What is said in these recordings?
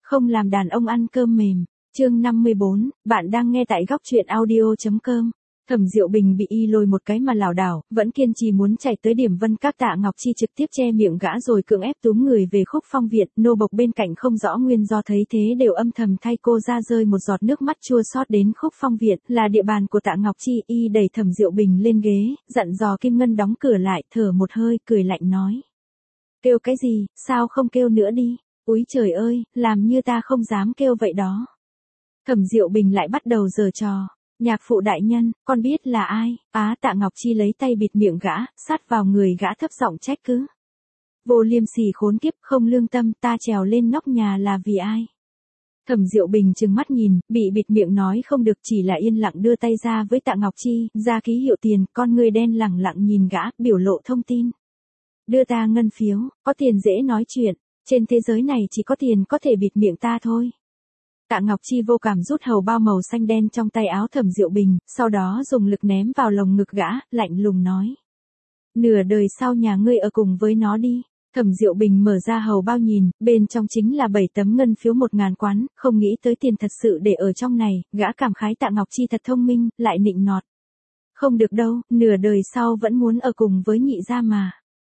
Không làm đàn ông ăn cơm mềm. Chương 54, bạn đang nghe tại góc truyện audio.com. Thẩm Diệu Bình bị y lôi một cái mà lảo đảo, vẫn kiên trì muốn chạy tới điểm Vân Các. Tạ Ngọc Chi trực tiếp che miệng gã rồi cưỡng ép túm người về Khúc Phong Viện. Nô bộc bên cạnh không rõ nguyên do thấy thế đều âm thầm thay cô ra rơi một giọt nước mắt chua xót. Đến Khúc Phong Viện là địa bàn của Tạ Ngọc Chi, y đẩy Thẩm Diệu Bình lên ghế, dặn dò Kim Ngân đóng cửa lại, thở một hơi, cười lạnh nói: "Kêu cái gì, sao không kêu nữa đi? Úi trời ơi, làm như ta không dám kêu vậy đó." Thẩm Diệu Bình lại bắt đầu giở trò: "Nhạc phụ đại nhân, con biết là ai?" Tạ Ngọc Chi lấy tay bịt miệng gã, sát vào người gã thấp giọng trách cứ: "Vô liêm sỉ khốn kiếp, không lương tâm, ta trèo lên nóc nhà là vì ai?" Thẩm Diệu Bình trừng mắt nhìn, bị bịt miệng nói không được, chỉ là yên lặng đưa tay ra với Tạ Ngọc Chi, ra ký hiệu tiền. Con người đen lẳng lặng nhìn gã, biểu lộ thông tin: "Đưa ta ngân phiếu, có tiền dễ nói chuyện, trên thế giới này chỉ có tiền có thể bịt miệng ta thôi." Tạ Ngọc Chi vô cảm rút hầu bao màu xanh đen trong tay áo Thẩm Diệu Bình, sau đó dùng lực ném vào lồng ngực gã, lạnh lùng nói: "Nửa đời sau nhà ngươi ở cùng với nó đi." Thẩm Diệu Bình mở ra hầu bao nhìn, bên trong chính là 7 tấm ngân phiếu 1.000 quán, không nghĩ tới tiền thật sự để ở trong này, gã cảm khái Tạ Ngọc Chi thật thông minh, lại nịnh nọt: "Không được đâu, nửa đời sau vẫn muốn ở cùng với nhị gia mà.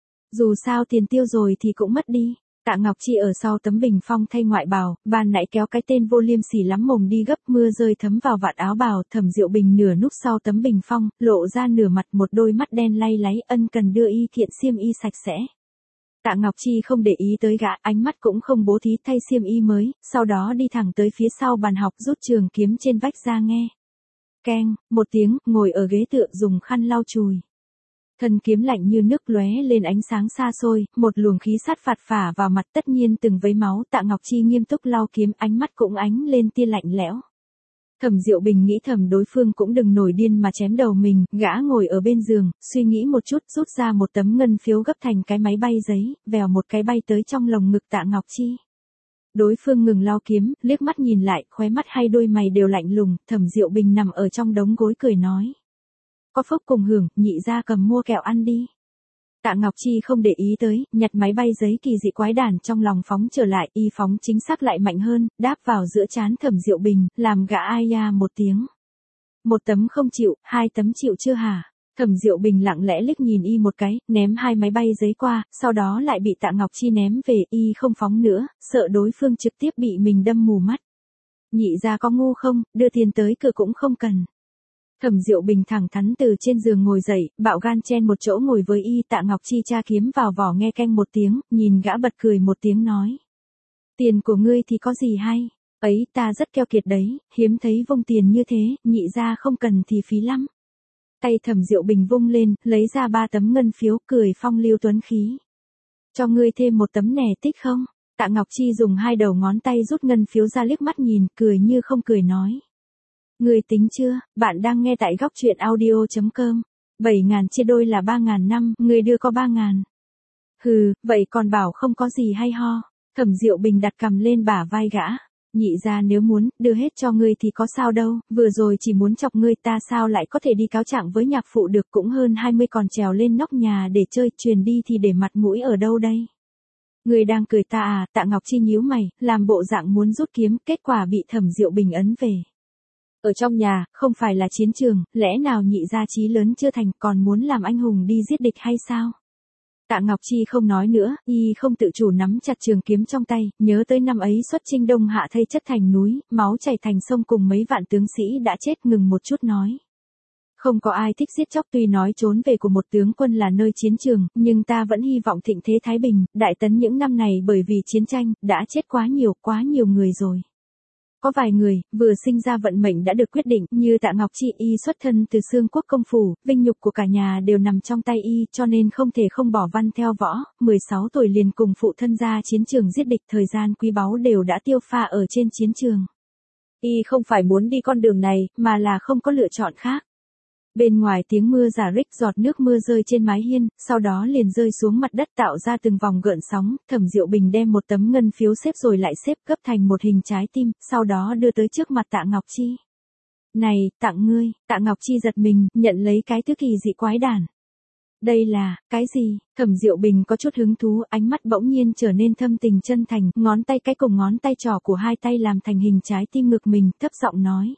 Dù sao tiền tiêu rồi thì cũng mất đi." Tạ Ngọc Chi ở sau tấm bình phong thay ngoại bào, ban nãy kéo cái tên vô liêm sỉ lắm mồm đi gấp, mưa rơi thấm vào vạt áo bào. Thẩm Diệu Bình nửa núp sau tấm bình phong, lộ ra nửa mặt, một đôi mắt đen lay láy, ân cần đưa y kiện xiêm y sạch sẽ. Tạ Ngọc Chi không để ý tới gã, ánh mắt cũng không bố thí, thay xiêm y mới, sau đó đi thẳng tới phía sau bàn học, rút trường kiếm trên vách ra nghe. Keng, một tiếng, ngồi ở ghế tựa dùng khăn lau chùi. Thân kiếm lạnh như nước lóe lên ánh sáng xa xôi, một luồng khí sát phạt phả vào mặt, tất nhiên từng vấy máu. Tạ Ngọc Chi nghiêm túc lau kiếm, ánh mắt cũng ánh lên tia lạnh lẽo. Thẩm Diệu Bình nghĩ thầm đối phương cũng đừng nổi điên mà chém đầu mình, gã ngồi ở bên giường, suy nghĩ một chút, rút ra một tấm ngân phiếu gấp thành cái máy bay giấy, vèo một cái bay tới trong lồng ngực Tạ Ngọc Chi. Đối phương ngừng lau kiếm, liếc mắt nhìn lại, khóe mắt hay đôi mày đều lạnh lùng. Thẩm Diệu Bình nằm ở trong đống gối cười nói: "Có phúc cùng hưởng, nhị gia cầm mua kẹo ăn đi." Tạ Ngọc Chi không để ý tới, nhặt máy bay giấy kỳ dị quái đản trong lòng phóng trở lại, y phóng chính xác lại mạnh hơn, đáp vào giữa trán Thẩm Diệu Bình, làm gã ai ya một tiếng. "Một tấm không chịu, 2 tấm chịu chưa hả?" Thẩm Diệu Bình lặng lẽ liếc nhìn y một cái, ném 2 máy bay giấy qua, sau đó lại bị Tạ Ngọc Chi ném về, y không phóng nữa, sợ đối phương trực tiếp bị mình đâm mù mắt. "Nhị gia có ngu không, đưa tiền tới cửa cũng không cần." Thẩm Diệu Bình thẳng thắn từ trên giường ngồi dậy, bạo gan chen một chỗ ngồi với y. Tạ Ngọc Chi tra kiếm vào vỏ nghe keng một tiếng, nhìn gã bật cười một tiếng nói: "Tiền của ngươi thì có gì hay? Ấy, ta rất keo kiệt đấy, hiếm thấy vung tiền như thế, nhị gia không cần thì phí lắm." Tay Thẩm Diệu Bình vung lên, lấy ra 3 tấm ngân phiếu, cười phong lưu tuấn khí: "Cho ngươi thêm một tấm nè, tích không?" Tạ Ngọc Chi dùng 2 đầu ngón tay rút ngân phiếu ra, liếc mắt nhìn, cười như không cười nói: "Ngươi tính chưa, bạn đang nghe tại góc truyện audio.com. 7.000 chia đôi là 3.500, ngươi đưa có 3.000. Hừ, vậy còn bảo không có gì hay ho." Thẩm Diệu Bình đặt cằm lên bả vai gã: "Nhị gia nếu muốn, đưa hết cho ngươi thì có sao đâu, vừa rồi chỉ muốn chọc ngươi, ta sao lại có thể đi cáo trạng với nhạc phụ được, cũng hơn 20 còn trèo lên nóc nhà để chơi, truyền đi thì để mặt mũi ở đâu đây?" "Ngươi đang cười ta à?" Tạ Ngọc Chi nhíu mày, làm bộ dạng muốn rút kiếm, kết quả bị Thẩm Diệu Bình ấn về. "Ở trong nhà, không phải là chiến trường, lẽ nào nhị gia chí lớn chưa thành, còn muốn làm anh hùng đi giết địch hay sao?" Tạ Ngọc Chi không nói nữa, y không tự chủ nắm chặt trường kiếm trong tay, nhớ tới năm ấy xuất chinh Đông Hạ thây chất thành núi, máu chảy thành sông cùng mấy vạn tướng sĩ đã chết, ngừng một chút nói: "Không có ai thích giết chóc, tuy nói trốn về của một tướng quân là nơi chiến trường, nhưng ta vẫn hy vọng thịnh thế thái bình, Đại Tấn những năm này bởi vì chiến tranh, đã chết quá nhiều người rồi. Có vài người, vừa sinh ra vận mệnh đã được quyết định, như Tạ Ngọc Chi, y xuất thân từ xương quốc công phủ, vinh nhục của cả nhà đều nằm trong tay y, cho nên không thể không bỏ văn theo võ, 16 tuổi liền cùng phụ thân ra chiến trường giết địch, thời gian quý báu đều đã tiêu pha ở trên chiến trường. Y không phải muốn đi con đường này, mà là không có lựa chọn khác." Bên ngoài tiếng mưa rả rích, giọt nước mưa rơi trên mái hiên, sau đó liền rơi xuống mặt đất tạo ra từng vòng gợn sóng. Thẩm Diệu Bình đem một tấm ngân phiếu xếp rồi lại xếp, gấp thành một hình trái tim, sau đó đưa tới trước mặt Tạ Ngọc Chi. "Này, tặng ngươi." Tạ Ngọc Chi giật mình, nhận lấy cái thứ kỳ dị quái đản. Đây là, cái gì? Thẩm Diệu Bình có chút hứng thú, ánh mắt bỗng nhiên trở nên thâm tình chân thành, ngón tay cái cùng ngón tay trỏ của hai tay làm thành hình trái tim ngực mình, thấp giọng nói.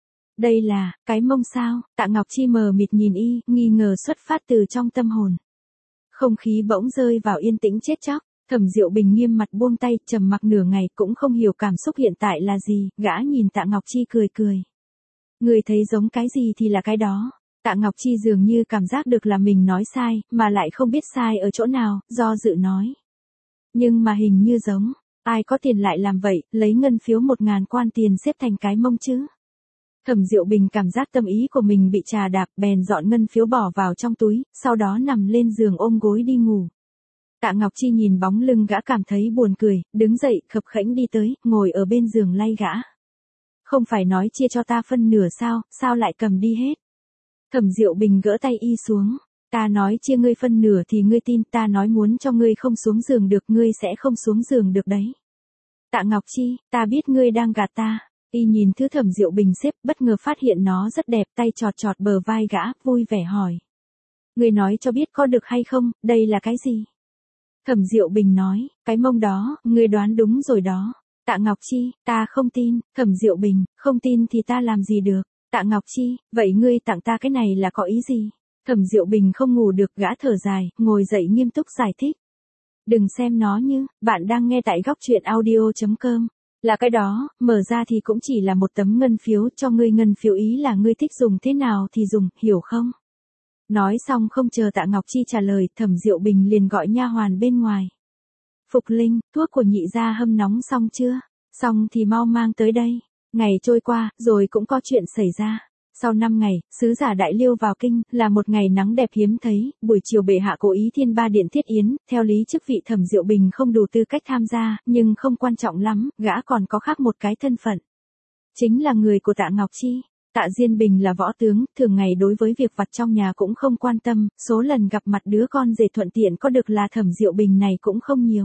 Đây là, cái mông sao? Tạ Ngọc Chi mờ mịt nhìn y, nghi ngờ xuất phát từ trong tâm hồn. Không khí bỗng rơi vào yên tĩnh chết chóc. Thẩm Diệu Bình nghiêm mặt buông tay, trầm mặc nửa ngày cũng không hiểu cảm xúc hiện tại là gì, gã nhìn Tạ Ngọc Chi cười cười. Người thấy giống cái gì thì là cái đó. Tạ Ngọc Chi dường như cảm giác được là mình nói sai, mà lại không biết sai ở chỗ nào, do dự nói. Nhưng mà hình như giống, ai có tiền lại làm vậy, lấy ngân phiếu 1.000 quan tiền xếp thành cái mông chứ. Thẩm Diệu Bình cảm giác tâm ý của mình bị trà đạp, bèn dọn ngân phiếu bỏ vào trong túi, sau đó nằm lên giường ôm gối đi ngủ. Tạ Ngọc Chi nhìn bóng lưng gã cảm thấy buồn cười, đứng dậy, khập khẽnh đi tới, ngồi ở bên giường lay gã. Không phải nói chia cho ta phân nửa sao lại cầm đi hết? Thẩm Diệu Bình gỡ tay y xuống. Ta nói chia ngươi phân nửa thì ngươi tin, ta nói muốn cho ngươi không xuống giường được, ngươi sẽ không xuống giường được đấy. Tạ Ngọc Chi, ta biết ngươi đang gạt ta. Y nhìn thứ Thẩm Diệu Bình xếp, bất ngờ phát hiện nó rất đẹp, tay chọt chọt bờ vai gã, vui vẻ hỏi. Ngươi nói cho biết có được hay không, đây là cái gì? Thẩm Diệu Bình nói, cái mông đó, ngươi đoán đúng rồi đó. Tạ Ngọc Chi, ta không tin. Thẩm Diệu Bình, không tin thì ta làm gì được. Tạ Ngọc Chi, vậy ngươi tặng ta cái này là có ý gì? Thẩm Diệu Bình không ngủ được, gã thở dài, ngồi dậy nghiêm túc giải thích. Đừng xem nó như, bạn đang nghe tại góc truyện audio.com. Là cái đó, mở ra thì cũng chỉ là một tấm ngân phiếu, cho ngươi ngân phiếu ý là ngươi thích dùng thế nào thì dùng, hiểu không? Nói xong không chờ Tạ Ngọc Chi trả lời, Thẩm Diệu Bình liền gọi nha hoàn bên ngoài. Phục Linh, thuốc của nhị gia hâm nóng xong chưa? Xong thì mau mang tới đây. Ngày trôi qua, rồi cũng có chuyện xảy ra. Sau 5 ngày, sứ giả Đại Liêu vào kinh, là một ngày nắng đẹp hiếm thấy, buổi chiều bệ hạ cố ý Thiên Ba Điện thiết yến, theo lý chức vị Thẩm Diệu Bình không đủ tư cách tham gia, nhưng không quan trọng lắm, gã còn có khác một cái thân phận. Chính là người của Tạ Ngọc Chi. Tạ Diên Bình là võ tướng, thường ngày đối với việc vặt trong nhà cũng không quan tâm, số lần gặp mặt đứa con rể thuận tiện có được là Thẩm Diệu Bình này cũng không nhiều.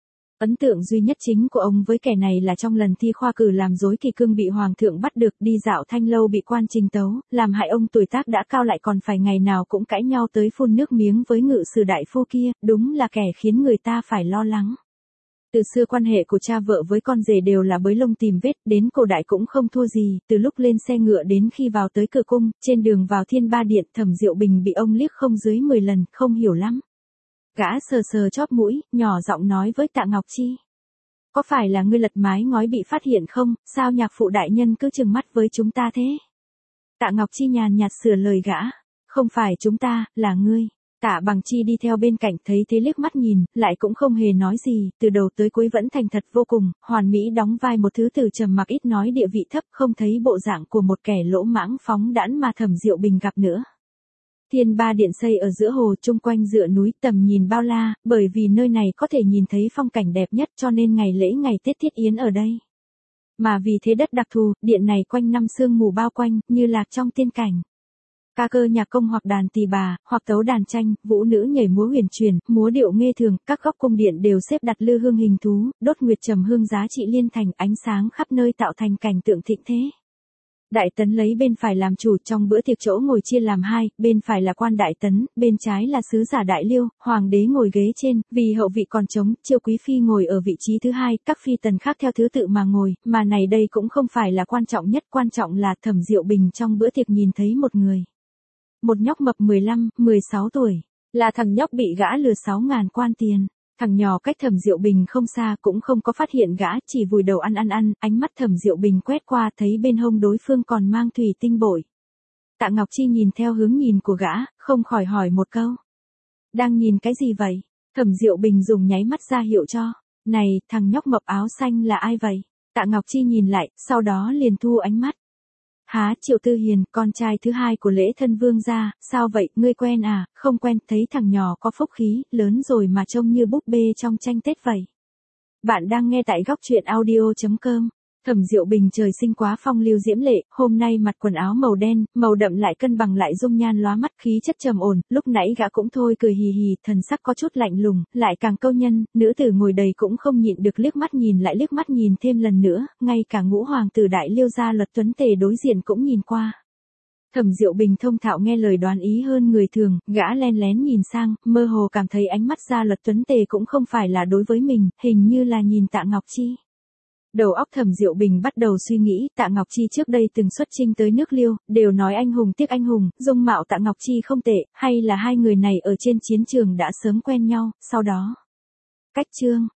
Ấn tượng duy nhất chính của ông với kẻ này là trong lần thi khoa cử làm rối kỳ cương bị hoàng thượng bắt được, đi dạo Thanh Lâu bị quan trình tấu, làm hại ông tuổi tác đã cao lại còn phải ngày nào cũng cãi nhau tới phun nước miếng với ngự sử đại phu kia, đúng là kẻ khiến người ta phải lo lắng. Từ xưa quan hệ của cha vợ với con rể đều là bới lông tìm vết, đến cổ đại cũng không thua gì, từ lúc lên xe ngựa đến khi vào tới cửa cung, trên đường vào Thiên Ba Điện, Thẩm Diệu Bình bị ông liếc không dưới 10 lần, không hiểu lắm. Gã sờ sờ chóp mũi, nhỏ giọng nói với Tạ Ngọc Chi. Có phải là ngươi lật mái ngói bị phát hiện không, sao nhạc phụ đại nhân cứ trừng mắt với chúng ta thế? Tạ Ngọc Chi nhàn nhạt sửa lời gã. Không phải chúng ta, là ngươi. Tạ Bằng Chi đi theo bên cạnh thấy thế liếc mắt nhìn, lại cũng không hề nói gì, từ đầu tới cuối vẫn thành thật vô cùng, hoàn mỹ đóng vai một thứ từ trầm mặc ít nói địa vị thấp, không thấy bộ dạng của một kẻ lỗ mãng phóng đãng mà Thẩm Diệu Bình gặp nữa. Thiên Ba Điện xây ở giữa hồ, chung quanh dựa núi, tầm nhìn bao la, bởi vì nơi này có thể nhìn thấy phong cảnh đẹp nhất cho nên ngày lễ ngày Tết thiết yến ở đây. Mà vì thế đất đặc thù, điện này quanh năm sương mù bao quanh, như lạc trong tiên cảnh. Ca cơ nhạc công hoặc đàn tỳ bà, hoặc tấu đàn tranh, vũ nữ nhảy múa huyền truyền, múa điệu nghê thường, các góc cung điện đều xếp đặt lư hương hình thú, đốt nguyệt trầm hương giá trị liên thành, ánh sáng khắp nơi tạo thành cảnh tượng thịnh thế. Đại tấn lấy bên phải làm chủ, trong bữa tiệc chỗ ngồi chia làm hai, bên phải là quan đại tấn, bên trái là sứ giả Đại Liêu, hoàng đế ngồi ghế trên, vì hậu vị còn trống, Chiêu quý phi ngồi ở vị trí thứ hai, các phi tần khác theo thứ tự mà ngồi, mà này đây cũng không phải là quan trọng nhất, quan trọng là Thẩm Diệu Bình trong bữa tiệc nhìn thấy một người. Một nhóc mập 15, 16 tuổi, là thằng nhóc bị gã lừa 6.000 quan tiền. Thằng nhỏ cách Thẩm Diệu Bình không xa cũng không có phát hiện gã, chỉ vùi đầu ăn, ánh mắt Thẩm Diệu Bình quét qua thấy bên hông đối phương còn mang thủy tinh bội. Tạ Ngọc Chi nhìn theo hướng nhìn của gã, không khỏi hỏi một câu. Đang nhìn cái gì vậy? Thẩm Diệu Bình dùng nháy mắt ra hiệu cho. Này, thằng nhóc mập áo xanh là ai vậy? Tạ Ngọc Chi nhìn lại, sau đó liền thu ánh mắt. Há, Triệu Tư Hiền, con trai thứ hai của Lễ Thân Vương gia, sao vậy, ngươi quen à? Không quen, thấy thằng nhỏ có phúc khí, lớn rồi mà trông như búp bê trong tranh Tết vậy. Bạn đang nghe tại góc truyện audio.com. Thẩm Diệu Bình trời sinh quá phong lưu diễm lệ, hôm nay mặc quần áo màu đen, màu đậm lại cân bằng lại dung nhan lóa mắt, khí chất trầm ổn, lúc nãy gã cũng thôi cười hì hì, thần sắc có chút lạnh lùng, lại càng câu nhân, nữ tử ngồi đầy cũng không nhịn được liếc mắt nhìn lại liếc mắt nhìn thêm lần nữa, ngay cả ngũ hoàng tử Đại Liêu gia Luật Tuấn Tề đối diện cũng nhìn qua. Thẩm Diệu Bình thông thạo nghe lời đoán ý hơn người thường, gã len lén nhìn sang, mơ hồ cảm thấy ánh mắt Gia Luật Tuấn Tề cũng không phải là đối với mình, hình như là nhìn Tạ Ngọc Chi. Đầu óc Thẩm Diệu Bình bắt đầu suy nghĩ, Tạ Ngọc Chi trước đây từng xuất chinh tới nước Liêu, đều nói anh hùng tiếc anh hùng, dung mạo Tạ Ngọc Chi không tệ, hay là hai người này ở trên chiến trường đã sớm quen nhau, sau đó cách chương.